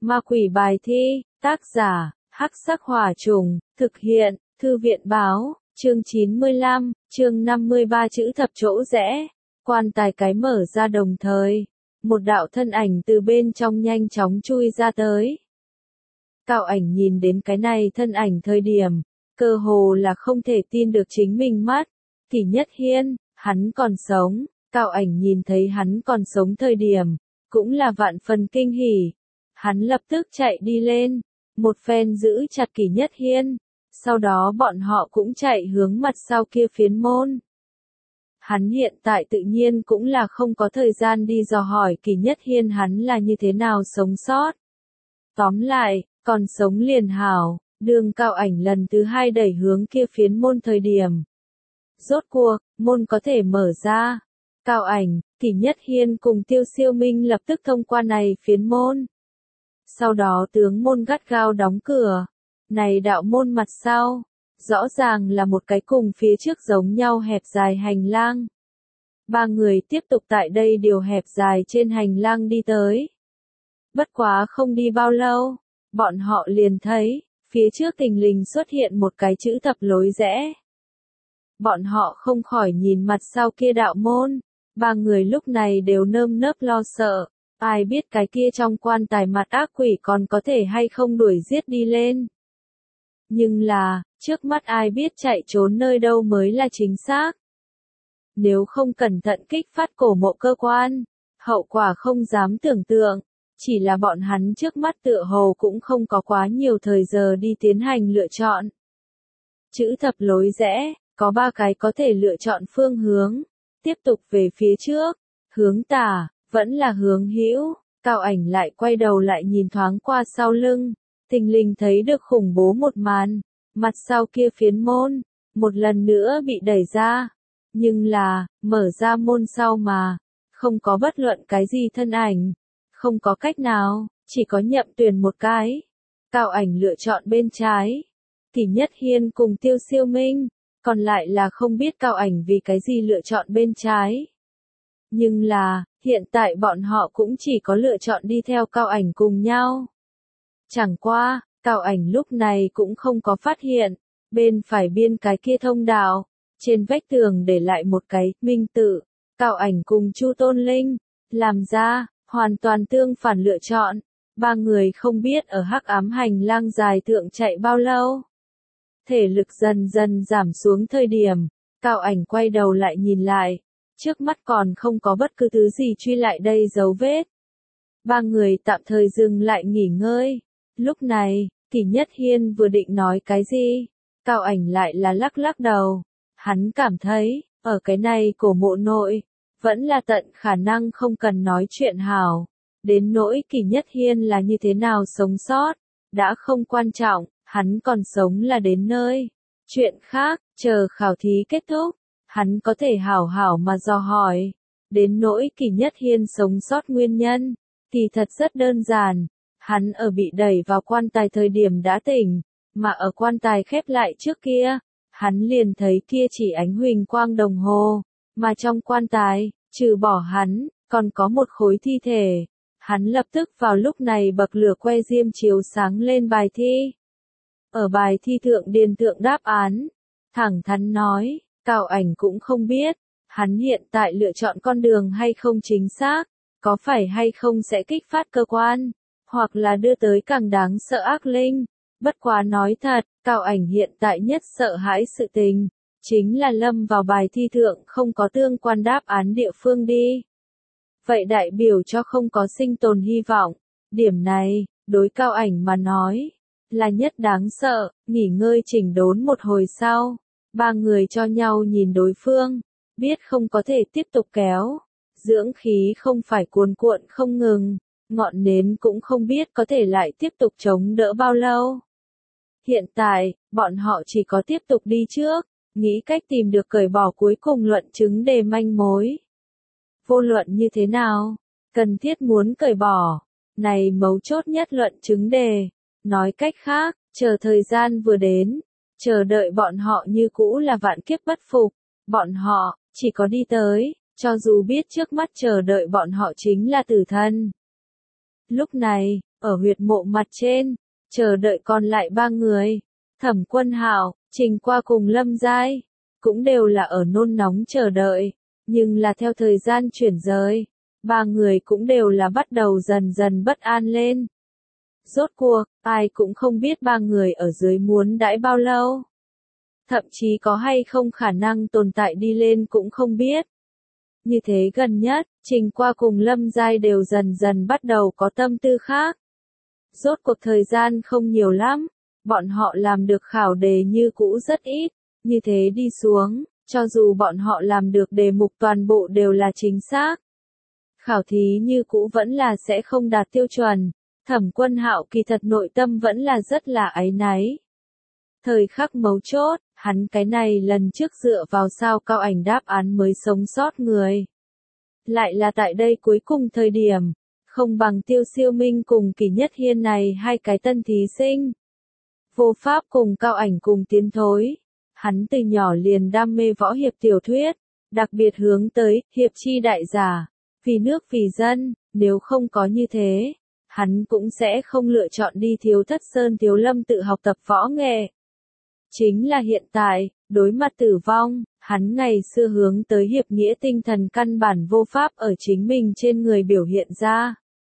Ma quỷ bài thi, tác giả, Hắc Sắc Hỏa Trùng, thực hiện, Thư viện báo, chương 95, chương 53 chữ thập chỗ rẽ, quan tài cái mở ra đồng thời. Một đạo thân ảnh từ bên trong nhanh chóng chui ra tới. Cao ảnh nhìn đến cái này thân ảnh thời điểm, cơ hồ là không thể tin được chính mình mắt. Kỷ Nhất Hiên, hắn còn sống. Cao ảnh nhìn thấy hắn còn sống thời điểm, cũng là vạn phần kinh hỉ. Hắn lập tức chạy đi lên, một phen giữ chặt Kỷ Nhất Hiên, sau đó bọn họ cũng chạy hướng mặt sau kia phiến môn. Hắn hiện tại tự nhiên cũng là không có thời gian đi dò hỏi Kỷ Nhất Hiên hắn là như thế nào sống sót. Tóm lại, còn sống liền hảo, đường Cao ảnh lần thứ hai đẩy hướng kia phiến môn thời điểm. Rốt cuộc, môn có thể mở ra. Cao ảnh, Kỷ Nhất Hiên cùng Tiêu Siêu Minh lập tức thông qua này phiến môn. Sau đó tướng môn gắt gao đóng cửa. Này đạo môn mặt sau, rõ ràng là một cái cùng phía trước giống nhau hẹp dài hành lang. Ba người tiếp tục tại đây điều hẹp dài trên hành lang đi tới. Bất quá không đi bao lâu, bọn họ liền thấy, phía trước thình lình xuất hiện một cái chữ thập lối rẽ. Bọn họ không khỏi nhìn mặt sau kia đạo môn, ba người lúc này đều nơm nớp lo sợ, ai biết cái kia trong quan tài mặt ác quỷ còn có thể hay không đuổi giết đi lên. Nhưng là, trước mắt ai biết chạy trốn nơi đâu mới là chính xác. Nếu không cẩn thận kích phát cổ mộ cơ quan, hậu quả không dám tưởng tượng, chỉ là bọn hắn trước mắt tựa hồ cũng không có quá nhiều thời giờ đi tiến hành lựa chọn. Chữ thập lối rẽ, có ba cái có thể lựa chọn phương hướng, tiếp tục về phía trước, hướng tả, vẫn là hướng hữu. Cao ảnh lại quay đầu lại nhìn thoáng qua sau lưng, thình lình thấy được khủng bố một màn, mặt sau kia phiến môn, một lần nữa bị đẩy ra. Nhưng là, mở ra môn sau mà, không có bất luận cái gì thân ảnh, không có cách nào, chỉ có Nhậm Tuyền một cái. Cao ảnh lựa chọn bên trái, Kỷ Nhất Hiên cùng Tiêu Siêu Minh, còn lại là không biết Cao ảnh vì cái gì lựa chọn bên trái. Nhưng là, hiện tại bọn họ cũng chỉ có lựa chọn đi theo Cao ảnh cùng nhau. Chẳng qua, Cao ảnh lúc này cũng không có phát hiện, bên phải biên cái kia thông đạo, trên vách tường để lại một cái minh tự, Cao ảnh cùng Chu Tôn Linh, làm ra, hoàn toàn tương phản lựa chọn. Ba người không biết ở hắc ám hành lang dài thượng chạy bao lâu. Thể lực dần dần giảm xuống thời điểm, Cao ảnh quay đầu lại nhìn lại, trước mắt còn không có bất cứ thứ gì truy lại đây dấu vết. Ba người tạm thời dừng lại nghỉ ngơi. Lúc này, Kỷ Nhất Hiên vừa định nói cái gì, Cao ảnh lại là lắc lắc đầu. Hắn cảm thấy, ở cái này cổ mộ nội, vẫn là tận khả năng không cần nói chuyện hảo. Đến nỗi Kỷ Nhất Hiên là như thế nào sống sót, đã không quan trọng, hắn còn sống là đến nơi. Chuyện khác, chờ khảo thí kết thúc, hắn có thể hảo hảo mà dò hỏi. Đến nỗi Kỷ Nhất Hiên sống sót nguyên nhân, kỳ thật rất đơn giản. Hắn ở bị đẩy vào quan tài thời điểm đã tỉnh, mà ở quan tài khép lại trước kia, hắn liền thấy kia chỉ ánh huỳnh quang đồng hồ, mà trong quan tài, trừ bỏ hắn, còn có một khối thi thể. Hắn lập tức vào lúc này bậc lửa que diêm chiếu sáng lên bài thi. Ở bài thi thượng điền thượng đáp án, thẳng thắn nói, Cao ảnh cũng không biết, hắn hiện tại lựa chọn con đường hay không chính xác, có phải hay không sẽ kích phát cơ quan, hoặc là đưa tới càng đáng sợ ác linh. Bất quá nói thật, Cao ảnh hiện tại nhất sợ hãi sự tình, chính là lâm vào bài thi thượng không có tương quan đáp án địa phương đi. Vậy đại biểu cho không có sinh tồn hy vọng. Điểm này, đối Cao ảnh mà nói, là nhất đáng sợ. Nghỉ ngơi chỉnh đốn một hồi sau, ba người cho nhau nhìn đối phương, biết không có thể tiếp tục kéo. Dưỡng khí không phải cuồn cuộn không ngừng, ngọn nến cũng không biết có thể lại tiếp tục chống đỡ bao lâu. Hiện tại, bọn họ chỉ có tiếp tục đi trước, nghĩ cách tìm được cởi bỏ cuối cùng luận chứng đề manh mối. Vô luận như thế nào, cần thiết muốn cởi bỏ, này mấu chốt nhất luận chứng đề. Nói cách khác, chờ thời gian vừa đến, chờ đợi bọn họ như cũ là vạn kiếp bất phục, bọn họ chỉ có đi tới, cho dù biết trước mắt chờ đợi bọn họ chính là tử thân. Lúc này, ở huyệt mộ mặt trên, chờ đợi còn lại ba người. Thẩm Quân Hạo, Trình Qua cùng Lâm Giai, cũng đều là ở nôn nóng chờ đợi, nhưng là theo thời gian chuyển rời, ba người cũng đều là bắt đầu dần dần bất an lên. Rốt cuộc, ai cũng không biết ba người ở dưới muốn đãi bao lâu. Thậm chí có hay không khả năng tồn tại đi lên cũng không biết. Như thế gần nhất, Trình Qua cùng Lâm Giai đều dần dần bắt đầu có tâm tư khác. Rốt cuộc thời gian không nhiều lắm, bọn họ làm được khảo đề như cũ rất ít, như thế đi xuống, cho dù bọn họ làm được đề mục toàn bộ đều là chính xác. Khảo thí như cũ vẫn là sẽ không đạt tiêu chuẩn, Thẩm Quân Hạo kỳ thật nội tâm vẫn là rất là áy náy. Thời khắc mấu chốt, hắn cái này lần trước dựa vào sao cao ảnh đáp án mới sống sót người. Lại là tại đây cuối cùng thời điểm, không bằng Tiêu Siêu Minh cùng Kỷ Nhất Hiên này hai cái tân thí sinh. Vô Pháp cùng cao ảnh cùng tiến thối. Hắn từ nhỏ liền đam mê võ hiệp tiểu thuyết, đặc biệt hướng tới hiệp chi đại giả, vì nước vì dân, nếu không có như thế, hắn cũng sẽ không lựa chọn đi Thiếu Thất Sơn Thiếu Lâm tự học tập võ nghệ. Chính là hiện tại, đối mặt tử vong, hắn ngày xưa hướng tới hiệp nghĩa tinh thần căn bản vô pháp ở chính mình trên người biểu hiện ra.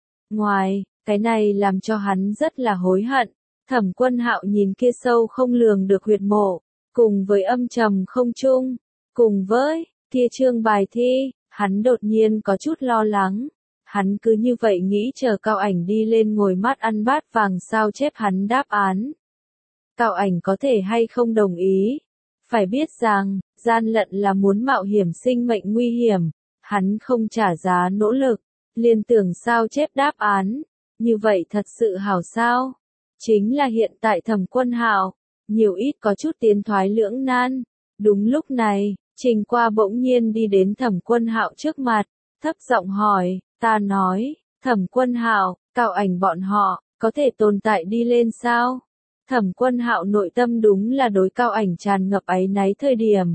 Ngoài, cái này làm cho hắn rất là hối hận. Thẩm Quân Hạo nhìn kia sâu không lường được huyệt mộ, cùng với âm trầm không trung, cùng với kia chương bài thi, hắn đột nhiên có chút lo lắng. Hắn cứ như vậy nghĩ chờ cao ảnh đi lên ngồi mắt ăn bát vàng sao chép hắn đáp án. Cao ảnh có thể hay không đồng ý. Phải biết rằng, gian lận là muốn mạo hiểm sinh mệnh nguy hiểm, hắn không trả giá nỗ lực, liên tưởng sao chép đáp án, như vậy thật sự hảo sao? Chính là hiện tại Thẩm Quân Hạo, nhiều ít có chút tiến thoái lưỡng nan. Đúng lúc này, Trình Qua bỗng nhiên đi đến Thẩm Quân Hạo trước mặt, thấp giọng hỏi, ta nói, Thẩm Quân Hạo, cao ảnh bọn họ, có thể tồn tại đi lên sao? Thẩm Quân Hạo nội tâm đúng là đối cao ảnh tràn ngập áy náy thời điểm.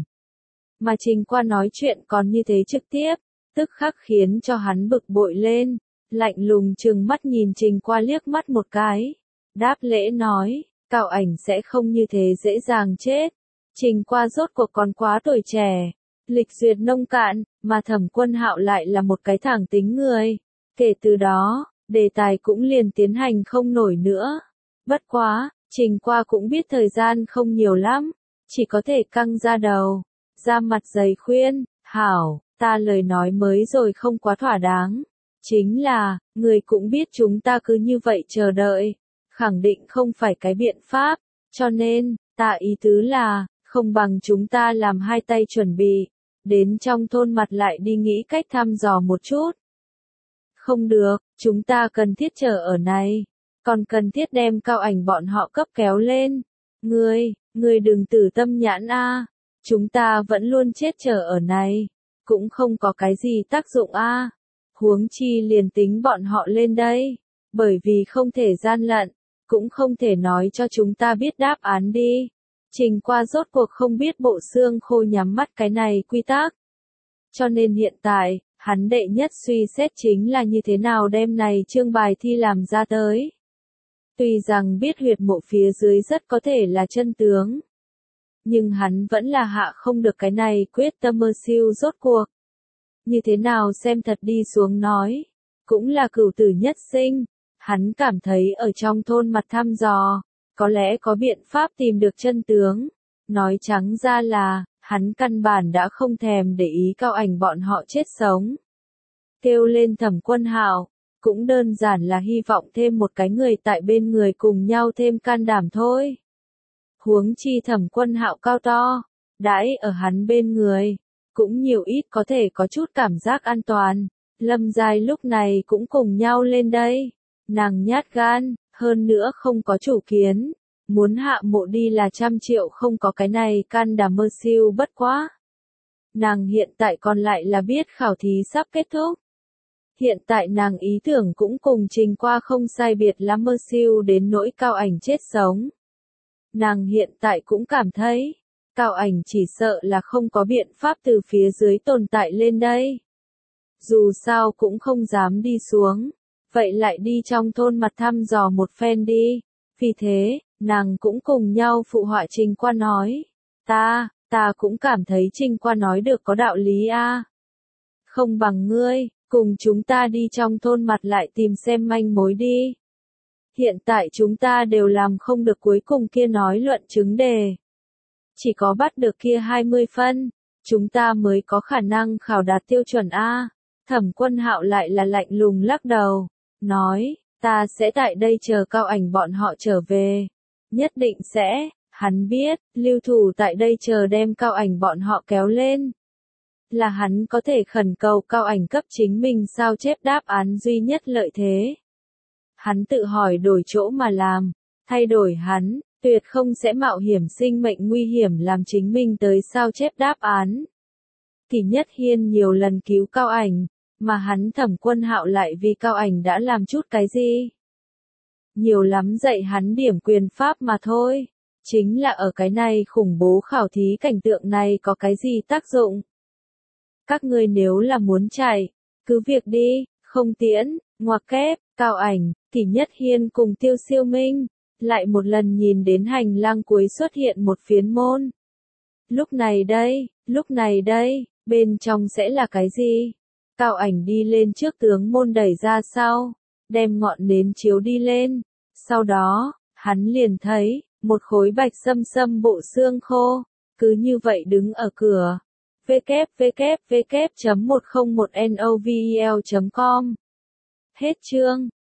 Mà Trình Qua nói chuyện còn như thế trực tiếp, tức khắc khiến cho hắn bực bội lên, lạnh lùng trừng mắt nhìn Trình Qua liếc mắt một cái. Đáp lễ nói, cao ảnh sẽ không như thế dễ dàng chết. Trình Qua rốt cuộc còn quá tuổi trẻ, lịch duyệt nông cạn, mà Thẩm Quân Hạo lại là một cái thẳng tính người. Kể từ đó, đề tài cũng liền tiến hành không nổi nữa. Bất quá, Trình Qua cũng biết thời gian không nhiều lắm, chỉ có thể căng ra đầu, ra mặt dày khuyên, hảo, ta lời nói mới rồi không quá thỏa đáng. Chính là, người cũng biết chúng ta cứ như vậy chờ đợi, khẳng định không phải cái biện pháp, cho nên, ta ý tứ là, không bằng chúng ta làm hai tay chuẩn bị, đến trong thôn mặt lại đi nghĩ cách thăm dò một chút. Không được, chúng ta cần thiết chờ ở này, còn cần thiết đem cao ảnh bọn họ cấp kéo lên. Ngươi đừng tử tâm nhãn a, chúng ta vẫn luôn chết chờ ở này, cũng không có cái gì tác dụng a. Huống chi liền tính bọn họ lên đây, bởi vì không thể gian lận, cũng không thể nói cho chúng ta biết đáp án đi. Trình Qua rốt cuộc không biết bộ xương khô nhắm mắt cái này quy tắc. Cho nên hiện tại, hắn đệ nhất suy xét chính là như thế nào đem này chương bài thi làm ra tới. Tuy rằng biết huyệt mộ phía dưới rất có thể là chân tướng, nhưng hắn vẫn là hạ không được cái này quyết tâm mơ siêu rốt cuộc. Như thế nào xem thật đi xuống nói, cũng là cửu tử nhất sinh, hắn cảm thấy ở trong thôn mặt thăm dò, có lẽ có biện pháp tìm được chân tướng. Nói trắng ra là, hắn căn bản đã không thèm để ý cao ảnh bọn họ chết sống. Kêu lên Thẩm Quân Hạo, cũng đơn giản là hy vọng thêm một cái người tại bên người cùng nhau thêm can đảm thôi. Huống chi Thẩm Quân Hạo cao to, đãi ở hắn bên người, cũng nhiều ít có thể có chút cảm giác an toàn. Lâm Giai lúc này cũng cùng nhau lên đây, nàng nhát gan, hơn nữa không có chủ kiến, muốn hạ mộ đi là 100 triệu không có cái này can đảm mơ siêu bất quá. Nàng hiện tại còn lại là biết khảo thí sắp kết thúc. Hiện tại nàng ý tưởng cũng cùng Trình Qua không sai biệt lắm mơ siêu đến nỗi cao ảnh chết sống. Nàng hiện tại cũng cảm thấy, cao ảnh chỉ sợ là không có biện pháp từ phía dưới tồn tại lên đây. Dù sao cũng không dám đi xuống, vậy lại đi trong thôn mặt thăm dò một phen đi. Vì thế, nàng cũng cùng nhau phụ họa Trình Qua nói. Ta cũng cảm thấy Trình Qua nói được có đạo lý a. Không bằng ngươi, cùng chúng ta đi trong thôn mặt lại tìm xem manh mối đi. Hiện tại chúng ta đều làm không được cuối cùng kia nói luận chứng đề. Chỉ có bắt được kia 20 phân, chúng ta mới có khả năng khảo đạt tiêu chuẩn A. Thẩm Quân Hạo lại là lạnh lùng lắc đầu, nói, ta sẽ tại đây chờ Cao Ảnh bọn họ trở về. Nhất định sẽ, hắn biết, lưu thủ tại đây chờ đem Cao Ảnh bọn họ kéo lên. Là hắn có thể khẩn cầu Cao Ảnh cấp chính mình sao chép đáp án duy nhất lợi thế. Hắn tự hỏi đổi chỗ mà làm, thay đổi hắn, tuyệt không sẽ mạo hiểm sinh mệnh nguy hiểm làm chính mình tới sao chép đáp án. Thì Nhất Hiên nhiều lần cứu Cao Ảnh, mà hắn Thẩm Quân Hạo lại vì Cao Ảnh đã làm chút cái gì? Nhiều lắm dạy hắn điểm quyền pháp mà thôi, chính là ở cái này khủng bố khảo thí cảnh tượng này có cái gì tác dụng? Các ngươi nếu là muốn chạy, cứ việc đi, không tiễn, ngoặc kép, Cao Ảnh, Thì Nhất Hiên cùng Tiêu Siêu Minh, lại một lần nhìn đến hành lang cuối xuất hiện một phiến môn. Lúc này đây, bên trong sẽ là cái gì? Cao Ảnh đi lên trước tướng môn đẩy ra sau, đem ngọn nến chiếu đi lên, sau đó, hắn liền thấy, một khối bạch sâm bộ xương khô, cứ như vậy đứng ở cửa. www.101novel.com Hết chương.